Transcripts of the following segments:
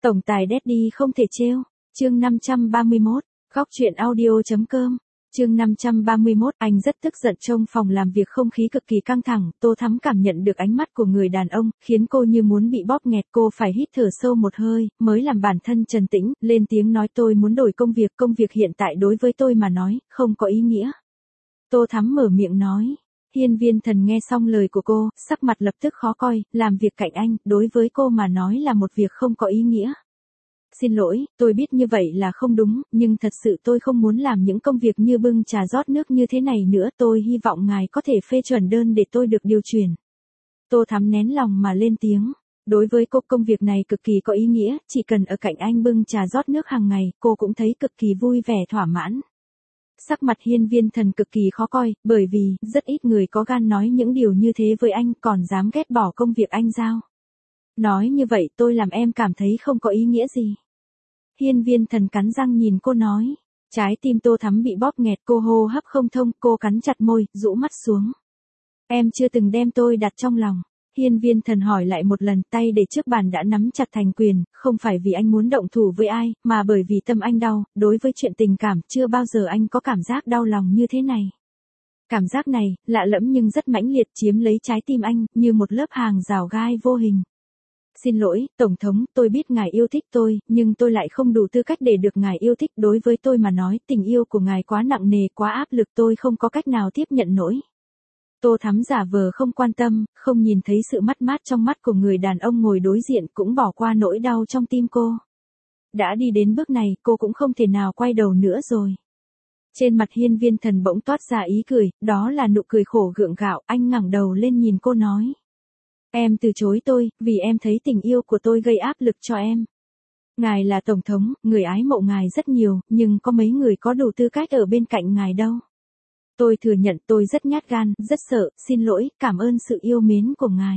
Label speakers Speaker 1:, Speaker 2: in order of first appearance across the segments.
Speaker 1: Tổng tài Daddy không thể trêu. Chương 531, góc truyện audio.com. Chương 531, anh rất tức giận. Trong phòng làm việc không khí cực kỳ căng thẳng, Tô Thắm cảm nhận được ánh mắt của người đàn ông, khiến cô như muốn bị bóp nghẹt. Cô phải hít thở sâu một hơi, mới làm bản thân trấn tĩnh, lên tiếng nói tôi muốn đổi công việc hiện tại đối với tôi mà nói, không có ý nghĩa. Tô Thắm mở miệng nói. Hiên Viên Thần nghe xong lời của cô, sắc mặt lập tức khó coi, làm việc cạnh anh, đối với cô mà nói là một việc không có ý nghĩa. Xin lỗi, tôi biết như vậy là không đúng, nhưng thật sự tôi không muốn làm những công việc như bưng trà rót nước như thế này nữa. Tôi hy vọng ngài có thể phê chuẩn đơn để tôi được điều chuyển. Tô Thắm nén lòng mà lên tiếng. Đối với cô công việc này cực kỳ có ý nghĩa, chỉ cần ở cạnh anh bưng trà rót nước hàng ngày, cô cũng thấy cực kỳ vui vẻ thỏa mãn. Sắc mặt Hiên Viên Thần cực kỳ khó coi, bởi vì rất ít người có gan nói những điều như thế với anh, còn dám ghét bỏ công việc anh giao. Nói như vậy tôi làm em cảm thấy không có ý nghĩa gì. Hiên Viên Thần cắn răng nhìn cô nói. Trái tim Tô Thắm bị bóp nghẹt, cô hô hấp không thông, cô cắn chặt môi, rũ mắt xuống. Em chưa từng đem tôi đặt trong lòng. Hiên Viên Thần hỏi lại một lần, tay để trước bàn đã nắm chặt thành quyền, không phải vì anh muốn động thủ với ai, mà bởi vì tâm anh đau, đối với chuyện tình cảm, chưa bao giờ anh có cảm giác đau lòng như thế này. Cảm giác này, lạ lẫm nhưng rất mãnh liệt, chiếm lấy trái tim anh, như một lớp hàng rào gai vô hình. Xin lỗi, Tổng thống, tôi biết ngài yêu thích tôi, nhưng tôi lại không đủ tư cách để được ngài yêu thích. Đối với tôi mà nói, tình yêu của ngài quá nặng nề, quá áp lực, tôi không có cách nào tiếp nhận nổi. Tô Thắm giả vờ không quan tâm, không nhìn thấy sự mất mát trong mắt của người đàn ông ngồi đối diện, cũng bỏ qua nỗi đau trong tim cô. Đã đi đến bước này, cô cũng không thể nào quay đầu nữa rồi. Trên mặt Hiên Viên Thần bỗng toát ra ý cười, đó là nụ cười khổ gượng gạo. Anh ngẩng đầu lên nhìn cô nói. Em từ chối tôi, vì em thấy tình yêu của tôi gây áp lực cho em. Ngài là Tổng thống, người ái mộ ngài rất nhiều, nhưng có mấy người có đủ tư cách ở bên cạnh ngài đâu. Tôi thừa nhận tôi rất nhát gan, rất sợ, xin lỗi, cảm ơn sự yêu mến của ngài.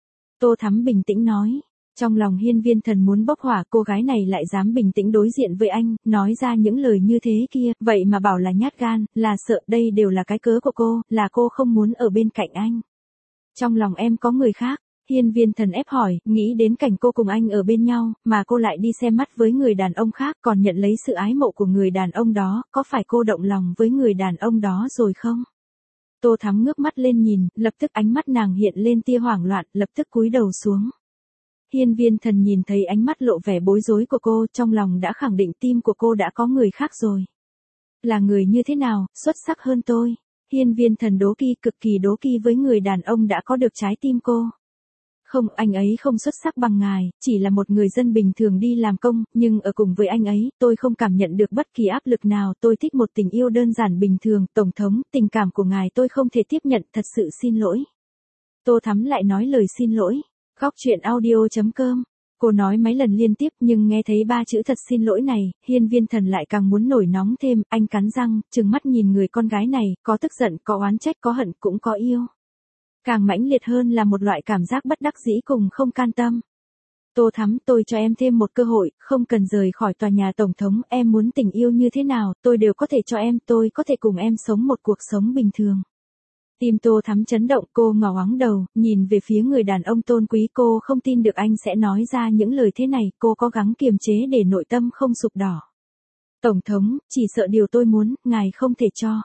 Speaker 1: Tô Thắm bình tĩnh nói. Trong lòng Hiên Viên Thần muốn bốc hỏa, cô gái này lại dám bình tĩnh đối diện với anh, nói ra những lời như thế kia, vậy mà bảo là nhát gan, là sợ, đây đều là cái cớ của cô, là cô không muốn ở bên cạnh anh. Trong lòng em có người khác. Hiên Viên Thần ép hỏi, nghĩ đến cảnh cô cùng anh ở bên nhau, mà cô lại đi xem mắt với người đàn ông khác, còn nhận lấy sự ái mộ của người đàn ông đó, có phải cô động lòng với người đàn ông đó rồi không? Tô Thắm ngước mắt lên nhìn, lập tức ánh mắt nàng hiện lên tia hoảng loạn, lập tức cúi đầu xuống. Hiên Viên Thần nhìn thấy ánh mắt lộ vẻ bối rối của cô, trong lòng đã khẳng định tim của cô đã có người khác rồi. Là người như thế nào, xuất sắc hơn tôi? Hiên Viên Thần đố kỵ, cực kỳ đố kỵ với người đàn ông đã có được trái tim cô. Không, anh ấy không xuất sắc bằng ngài, chỉ là một người dân bình thường đi làm công, nhưng ở cùng với anh ấy, tôi không cảm nhận được bất kỳ áp lực nào, tôi thích một tình yêu đơn giản bình thường. Tổng thống, tình cảm của ngài tôi không thể tiếp nhận, thật sự xin lỗi. Tô Thắm lại nói lời xin lỗi. Góc truyện audio.com. Cô nói mấy lần liên tiếp nhưng nghe thấy ba chữ thật xin lỗi này, Hiên Viên Thần lại càng muốn nổi nóng thêm, anh cắn răng, trừng mắt nhìn người con gái này, có tức giận, có oán trách, có hận, cũng có yêu. Càng mãnh liệt hơn là một loại cảm giác bất đắc dĩ cùng không can tâm. Tô Thắm, tôi cho em thêm một cơ hội, không cần rời khỏi tòa nhà Tổng thống, em muốn tình yêu như thế nào, tôi đều có thể cho em, tôi có thể cùng em sống một cuộc sống bình thường. Tim Tô Thắm chấn động, cô ngỏ ngoáng đầu, nhìn về phía người đàn ông tôn quý, cô không tin được anh sẽ nói ra những lời thế này, cô cố gắng kiềm chế để nội tâm không sụp đỏ. Tổng thống, chỉ sợ điều tôi muốn, ngài không thể cho.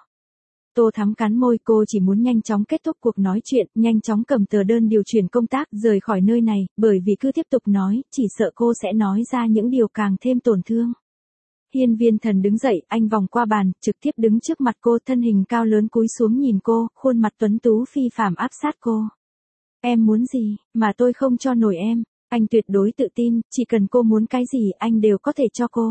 Speaker 1: Tô Thắm cắn môi, cô chỉ muốn nhanh chóng kết thúc cuộc nói chuyện, nhanh chóng cầm tờ đơn điều chuyển công tác, rời khỏi nơi này, bởi vì cứ tiếp tục nói, chỉ sợ cô sẽ nói ra những điều càng thêm tổn thương. Hiên Viên Thần đứng dậy, anh vòng qua bàn, trực tiếp đứng trước mặt cô, thân hình cao lớn cúi xuống nhìn cô, khuôn mặt tuấn tú phi phàm áp sát cô. Em muốn gì, mà tôi không cho nổi em, anh tuyệt đối tự tin, chỉ cần cô muốn cái gì, anh đều có thể cho cô.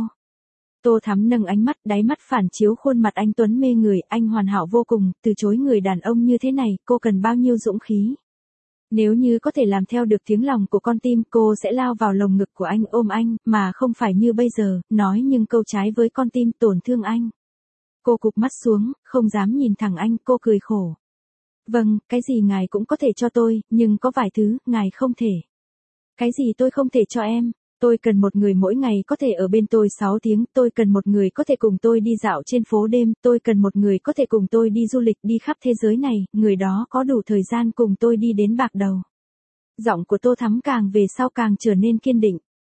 Speaker 1: Tô Thắm nâng ánh mắt, đáy mắt phản chiếu khuôn mặt anh tuấn mê người, anh hoàn hảo vô cùng, từ chối người đàn ông như thế này, cô cần bao nhiêu dũng khí. Nếu như có thể làm theo được tiếng lòng của con tim, cô sẽ lao vào lồng ngực của anh, ôm anh, mà không phải như bây giờ, nói nhưng câu trái với con tim, tổn thương anh. Cô cụp mắt xuống, không dám nhìn thẳng anh, cô cười khổ. Vâng, cái gì ngài cũng có thể cho tôi, nhưng có vài thứ, ngài không thể. Cái gì tôi không thể cho em? Tôi cần một người mỗi ngày có thể ở bên tôi 6 tiếng, tôi cần một người có thể cùng tôi đi dạo trên phố đêm, tôi cần một người có thể cùng tôi đi du lịch đi khắp thế giới này, người đó có đủ thời gian cùng tôi đi đến bạc đầu. Giọng của Tô Thắm càng về sau càng trở nên kiên định.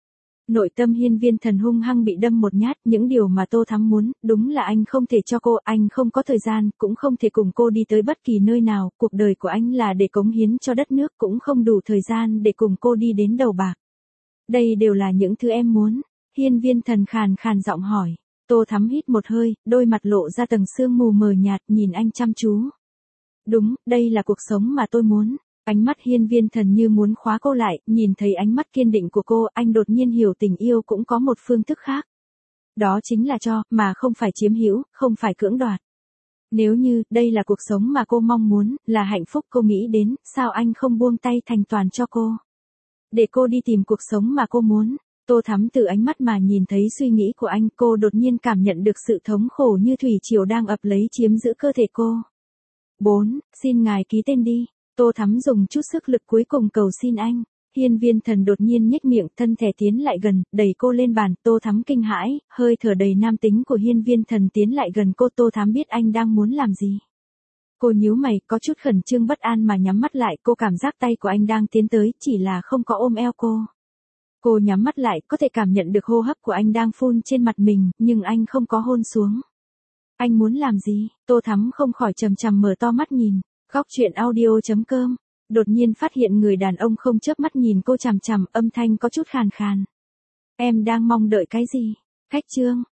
Speaker 1: Nội tâm Hiên Viên Thần hung hăng bị đâm một nhát, những điều mà Tô Thắm muốn, đúng là anh không thể cho cô, anh không có thời gian, cũng không thể cùng cô đi tới bất kỳ nơi nào, cuộc đời của anh là để cống hiến cho đất nước, cũng không đủ thời gian để cùng cô đi đến đầu bạc. Đây đều là những thứ em muốn. Hiên Viên Thần khàn khàn giọng hỏi. Tô Thắm hít một hơi, đôi mặt lộ ra tầng sương mù mờ nhạt, nhìn anh chăm chú. Đúng, đây là cuộc sống mà tôi muốn. Ánh mắt Hiên Viên Thần như muốn khóa cô lại, nhìn thấy ánh mắt kiên định của cô, anh đột nhiên hiểu tình yêu cũng có một phương thức khác. Đó chính là cho, mà không phải chiếm hữu, không phải cưỡng đoạt. Nếu như, đây là cuộc sống mà cô mong muốn, là hạnh phúc cô nghĩ đến, sao anh không buông tay thành toàn cho cô? Để cô đi tìm cuộc sống mà cô muốn. Tô Thắm từ ánh mắt mà nhìn thấy suy nghĩ của anh, cô đột nhiên cảm nhận được sự thống khổ như thủy triều đang ập lấy chiếm giữ cơ thể cô. 4. Xin ngài ký tên đi. Tô Thắm dùng chút sức lực cuối cùng cầu xin anh. Hiên Viên Thần đột nhiên nhếch miệng, thân thể tiến lại gần, đẩy cô lên bàn. Tô Thắm kinh hãi, hơi thở đầy nam tính của Hiên Viên Thần tiến lại gần cô. Tô Thắm biết anh đang muốn làm gì. Cô nhíu mày, có chút khẩn trương bất an mà nhắm mắt lại. Cô cảm giác tay của anh đang tiến tới, chỉ là không có ôm eo cô. Cô nhắm mắt lại, có thể cảm nhận được hô hấp của anh đang phun trên mặt mình, nhưng anh không có hôn xuống. Anh muốn làm gì? Tô Thắm không khỏi chằm chằm mở to mắt nhìn. Góc truyện audio.com. Đột nhiên phát hiện người đàn ông không chớp mắt nhìn cô chằm chằm, âm thanh có chút khàn khàn. Em đang mong đợi cái gì? Khách chương.